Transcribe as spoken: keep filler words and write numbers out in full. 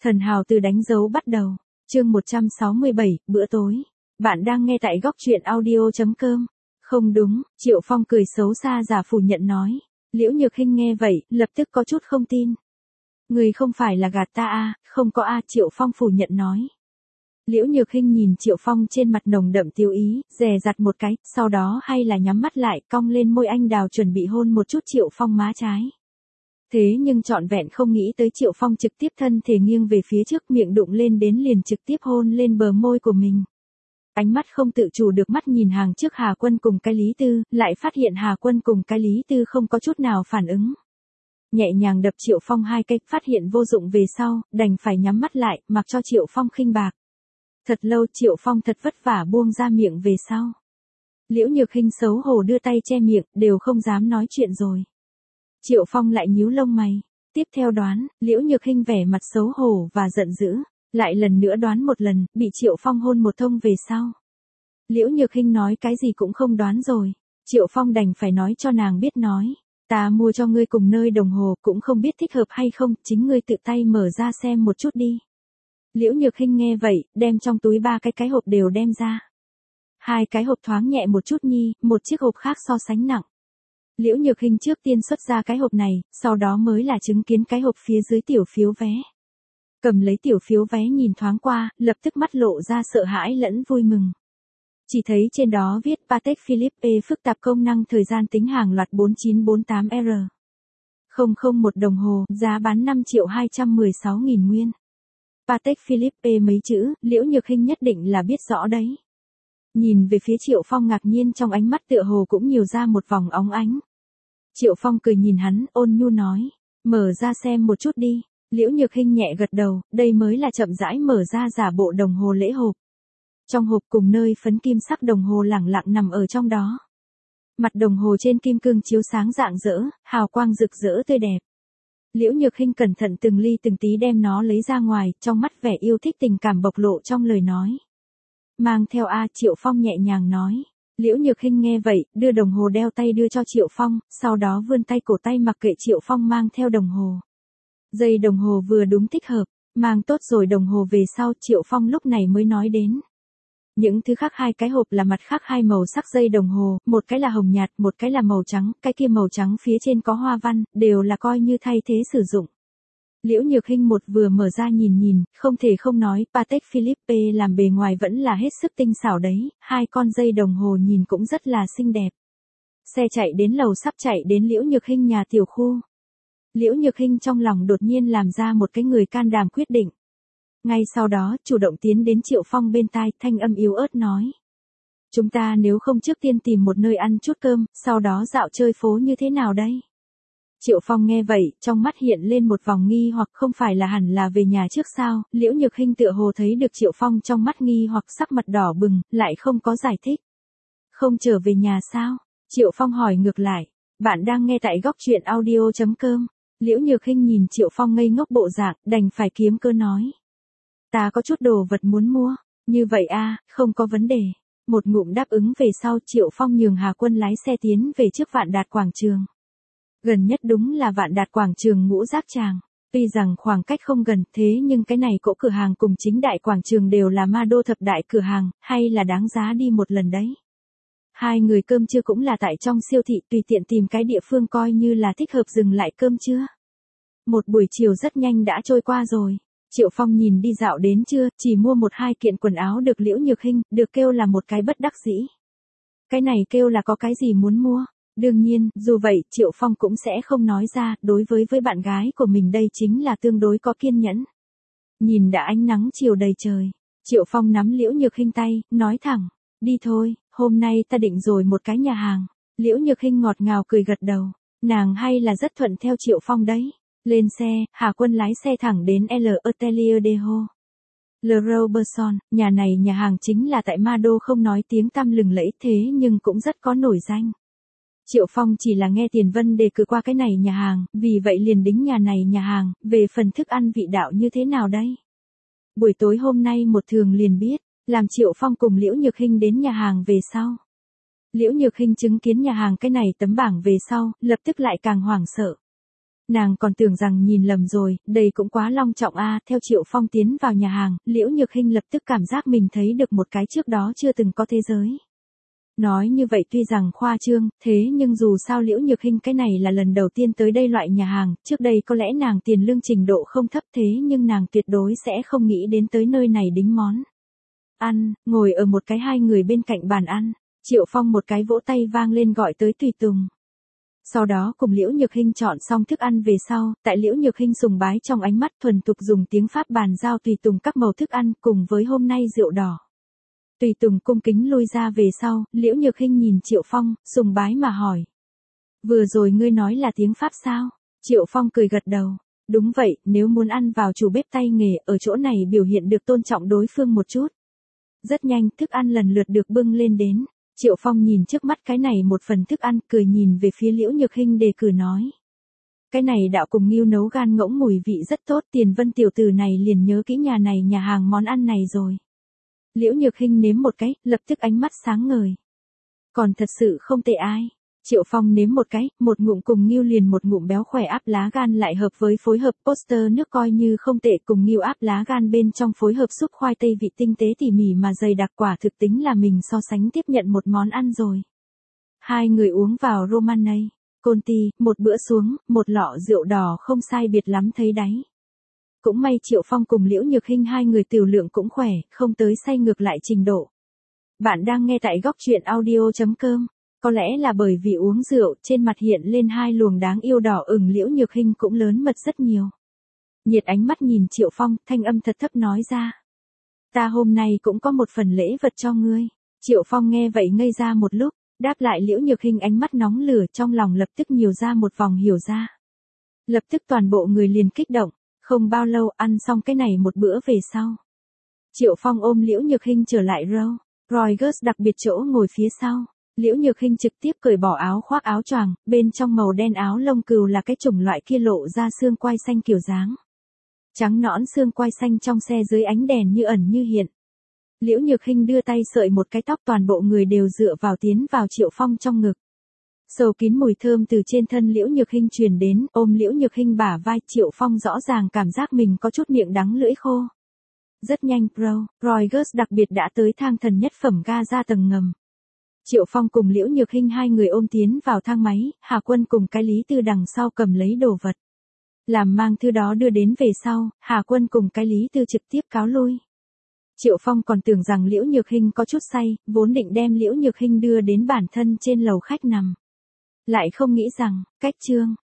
Thần hào từ đánh dấu bắt đầu. Chương một trăm sáu mươi bảy, bữa tối. Bạn đang nghe tại góc truyện audio chấm com. Không đúng, Triệu Phong cười xấu xa giả phủ nhận nói. Liễu Nhược Hinh nghe vậy, lập tức có chút không tin. Người không phải là gạt ta à, không có a, Triệu Phong phủ nhận nói. Liễu Nhược Hinh nhìn Triệu Phong trên mặt nồng đậm tiêu ý, dè dặt một cái, sau đó hay là nhắm mắt lại, cong lên môi anh đào chuẩn bị hôn một chút Triệu Phong má trái. Thế nhưng trọn vẹn không nghĩ tới Triệu Phong trực tiếp thân thể nghiêng về phía trước, miệng đụng lên đến liền trực tiếp hôn lên bờ môi của mình. Ánh mắt không tự chủ được mắt nhìn hàng trước Hà Quân cùng cái Lý Tư, lại phát hiện Hà Quân cùng cái Lý Tư không có chút nào phản ứng. Nhẹ nhàng đập Triệu Phong hai cái, phát hiện vô dụng về sau, đành phải nhắm mắt lại, mặc cho Triệu Phong khinh bạc. Thật lâu Triệu Phong thật vất vả buông ra miệng về sau. Liễu Nhược Hinh xấu hổ đưa tay che miệng, đều không dám nói chuyện rồi. Triệu Phong lại nhíu lông mày. Tiếp theo đoán, Liễu Nhược Hinh vẻ mặt xấu hổ và giận dữ. Lại lần nữa đoán một lần, bị Triệu Phong hôn một thông về sau. Liễu Nhược Hinh nói cái gì cũng không đoán rồi. Triệu Phong đành phải nói cho nàng biết nói. Ta mua cho ngươi cùng nơi đồng hồ, cũng không biết thích hợp hay không, chính ngươi tự tay mở ra xem một chút đi. Liễu Nhược Hinh nghe vậy, đem trong túi ba cái cái hộp đều đem ra. Hai cái hộp thoáng nhẹ một chút nhi, một chiếc hộp khác so sánh nặng. Liễu Nhược Hinh trước tiên xuất ra cái hộp này, sau đó mới là chứng kiến cái hộp phía dưới tiểu phiếu vé. Cầm lấy tiểu phiếu vé nhìn thoáng qua, lập tức mắt lộ ra sợ hãi lẫn vui mừng. Chỉ thấy trên đó viết Patek Philippe phức tạp công năng thời gian tính hàng loạt bốn chín bốn tám R. không không một đồng hồ, giá bán năm triệu hai trăm mười sáu nghìn nguyên. Patek Philippe mấy chữ, Liễu Nhược Hinh nhất định là biết rõ đấy. Nhìn về phía Triệu Phong ngạc nhiên trong ánh mắt tựa hồ cũng nhiều ra một vòng óng ánh. Triệu Phong cười nhìn hắn, ôn nhu nói, mở ra xem một chút đi. Liễu Nhược Hinh nhẹ gật đầu, đây mới là chậm rãi mở ra giả bộ đồng hồ lễ hộp. Trong hộp cùng nơi phấn kim sắc đồng hồ lẳng lặng nằm ở trong đó. Mặt đồng hồ trên kim cương chiếu sáng rạng rỡ, hào quang rực rỡ tươi đẹp. Liễu Nhược Hinh cẩn thận từng ly từng tí đem nó lấy ra ngoài, trong mắt vẻ yêu thích tình cảm bộc lộ trong lời nói. Mang theo a, Triệu Phong nhẹ nhàng nói. Liễu Nhược Hinh nghe vậy, đưa đồng hồ đeo tay đưa cho Triệu Phong, sau đó vươn tay cổ tay mặc kệ Triệu Phong mang theo đồng hồ. Dây đồng hồ vừa đúng thích hợp, mang tốt rồi đồng hồ về sau, Triệu Phong lúc này mới nói đến. Những thứ khác hai cái hộp là mặt khác hai màu sắc dây đồng hồ, một cái là hồng nhạt, một cái là màu trắng, cái kia màu trắng phía trên có hoa văn, đều là coi như thay thế sử dụng. Liễu Nhược Hinh một vừa mở ra nhìn nhìn, không thể không nói, Patek Philippe làm bề ngoài vẫn là hết sức tinh xảo đấy, hai con dây đồng hồ nhìn cũng rất là xinh đẹp. Xe chạy đến lầu sắp chạy đến Liễu Nhược Hinh nhà tiểu khu. Liễu Nhược Hinh trong lòng đột nhiên làm ra một cái người can đảm quyết định. Ngay sau đó, chủ động tiến đến Triệu Phong bên tai, thanh âm yếu ớt nói. Chúng ta nếu không trước tiên tìm một nơi ăn chút cơm, sau đó dạo chơi phố như thế nào đây? Triệu Phong nghe vậy, trong mắt hiện lên một vòng nghi hoặc không phải là hẳn là về nhà trước sao, Liễu Nhược Hinh tựa hồ thấy được Triệu Phong trong mắt nghi hoặc sắc mặt đỏ bừng, lại không có giải thích. Không trở về nhà sao? Triệu Phong hỏi ngược lại, bạn đang nghe tại góc truyện audio chấm com. Liễu Nhược Hinh nhìn Triệu Phong ngây ngốc bộ dạng, đành phải kiếm cơ nói. Ta có chút đồ vật muốn mua, như vậy a, không có vấn đề. Một ngụm đáp ứng về sau, Triệu Phong nhường Hà Quân lái xe tiến về trước Vạn Đạt quảng trường. Gần nhất đúng là Vạn Đạt quảng trường Ngũ Giác Tràng. Tuy rằng khoảng cách không gần, thế nhưng cái này cỗ cửa hàng cùng chính đại quảng trường đều là ma đô thập đại cửa hàng, hay là đáng giá đi một lần đấy. Hai người cơm trưa cũng là tại trong siêu thị, tùy tiện tìm cái địa phương coi như là thích hợp dừng lại cơm trưa. Một buổi chiều rất nhanh đã trôi qua rồi. Triệu Phong nhìn đi dạo đến trưa, chỉ mua một hai kiện quần áo được Liễu Nhược Hinh, được kêu là một cái bất đắc dĩ. Cái này kêu là có cái gì muốn mua. Đương nhiên, dù vậy, Triệu Phong cũng sẽ không nói ra, đối với với bạn gái của mình đây chính là tương đối có kiên nhẫn. Nhìn đã ánh nắng chiều đầy trời, Triệu Phong nắm Liễu Nhược Hinh tay, nói thẳng, đi thôi, hôm nay ta định rồi một cái nhà hàng. Liễu Nhược Hinh ngọt ngào cười gật đầu, nàng hay là rất thuận theo Triệu Phong đấy. Lên xe, Hà Quân lái xe thẳng đến L Atelier de Ho. Le Robertson, nhà này nhà hàng chính là tại Ma Đô không nói tiếng tăm lừng lẫy thế nhưng cũng rất có nổi danh. Triệu Phong chỉ là nghe Tiền Vân đề cử qua cái này nhà hàng, vì vậy liền đính nhà này nhà hàng, về phần thức ăn vị đạo như thế nào đây? Buổi tối hôm nay một thường liền biết, làm Triệu Phong cùng Liễu Nhược Hinh đến nhà hàng về sau. Liễu Nhược Hinh chứng kiến nhà hàng cái này tấm bảng về sau, lập tức lại càng hoảng sợ. Nàng còn tưởng rằng nhìn lầm rồi, đây cũng quá long trọng a. Theo Triệu Phong tiến vào nhà hàng, Liễu Nhược Hinh lập tức cảm giác mình thấy được một cái trước đó chưa từng có thế giới. Nói như vậy tuy rằng khoa trương, thế nhưng dù sao Liễu Nhược Hinh cái này là lần đầu tiên tới đây loại nhà hàng, trước đây có lẽ nàng tiền lương trình độ không thấp thế nhưng nàng tuyệt đối sẽ không nghĩ đến tới nơi này đính món. Ăn, ngồi ở một cái hai người bên cạnh bàn ăn, Triệu Phong một cái vỗ tay vang lên gọi tới tùy tùng. Sau đó cùng Liễu Nhược Hinh chọn xong thức ăn về sau, tại Liễu Nhược Hinh sùng bái trong ánh mắt thuần tục dùng tiếng Pháp bàn giao tùy tùng các màu thức ăn cùng với hôm nay rượu đỏ. Tùy tùng cung kính lui ra về sau, Liễu Nhược Hinh nhìn Triệu Phong, sùng bái mà hỏi. Vừa rồi ngươi nói là tiếng Pháp sao? Triệu Phong cười gật đầu. Đúng vậy, nếu muốn ăn vào chủ bếp tay nghề, ở chỗ này biểu hiện được tôn trọng đối phương một chút. Rất nhanh, thức ăn lần lượt được bưng lên đến. Triệu Phong nhìn trước mắt cái này một phần thức ăn, cười nhìn về phía Liễu Nhược Hinh đề cử nói. Cái này đạo cùng nghêu nấu gan ngỗng mùi vị rất tốt, Tiền Vân tiểu tử này liền nhớ kỹ nhà này nhà hàng món ăn này rồi. Liễu Nhược Hinh nếm một cái, lập tức ánh mắt sáng ngời. Còn thật sự không tệ ai. Triệu Phong nếm một cái, một ngụm cùng nghêu liền một ngụm béo khỏe áp lá gan lại hợp với phối hợp poster nước coi như không tệ cùng nghêu áp lá gan bên trong phối hợp súp khoai tây vị tinh tế tỉ mỉ mà dày đặc quả thực tính là mình so sánh tiếp nhận một món ăn rồi. Hai người uống vào Romanée, Conti, một bữa xuống, một lọ rượu đỏ không sai biệt lắm thấy đáy. Cũng may Triệu Phong cùng Liễu Nhược Hinh hai người tiểu lượng cũng khỏe, không tới say ngược lại trình độ. Bạn đang nghe tại góc truyện audio chấm com. Có lẽ là bởi vì uống rượu, trên mặt hiện lên hai luồng đáng yêu đỏ ửng, Liễu Nhược Hinh cũng lớn mật rất nhiều. Nhiệt ánh mắt nhìn Triệu Phong, thanh âm thật thấp nói ra. Ta hôm nay cũng có một phần lễ vật cho ngươi. Triệu Phong nghe vậy ngây ra một lúc, đáp lại Liễu Nhược Hinh ánh mắt nóng lửa, trong lòng lập tức nhiều ra một vòng hiểu ra. Lập tức toàn bộ người liền kích động, không bao lâu ăn xong cái này một bữa về sau. Triệu Phong ôm Liễu Nhược Hinh trở lại Rolls Royce đặc biệt chỗ ngồi phía sau. Liễu Nhược Hinh trực tiếp cởi bỏ áo khoác áo choàng, bên trong màu đen áo lông cừu là cái chủng loại kia lộ ra xương quai xanh kiểu dáng. Trắng nõn xương quai xanh trong xe dưới ánh đèn như ẩn như hiện. Liễu Nhược Hinh đưa tay sợi một cái tóc, toàn bộ người đều dựa vào tiến vào Triệu Phong trong ngực. Sầu kín mùi thơm từ trên thân Liễu Nhược Hinh truyền đến, ôm Liễu Nhược Hinh bả vai, Triệu Phong rõ ràng cảm giác mình có chút miệng đắng lưỡi khô. Rất nhanh, Rolls Royce đặc biệt đã tới thang thần nhất phẩm ga ra tầng ngầm. Triệu Phong cùng Liễu Nhược Hinh hai người ôm tiến vào thang máy, Hà Quân cùng cái Lý Tư đằng sau cầm lấy đồ vật. Làm mang thứ đó đưa đến về sau, Hà Quân cùng cái Lý Tư trực tiếp cáo lui. Triệu Phong còn tưởng rằng Liễu Nhược Hinh có chút say, vốn định đem Liễu Nhược Hinh đưa đến bản thân trên lầu khách nằm. Lại không nghĩ rằng, cách chương,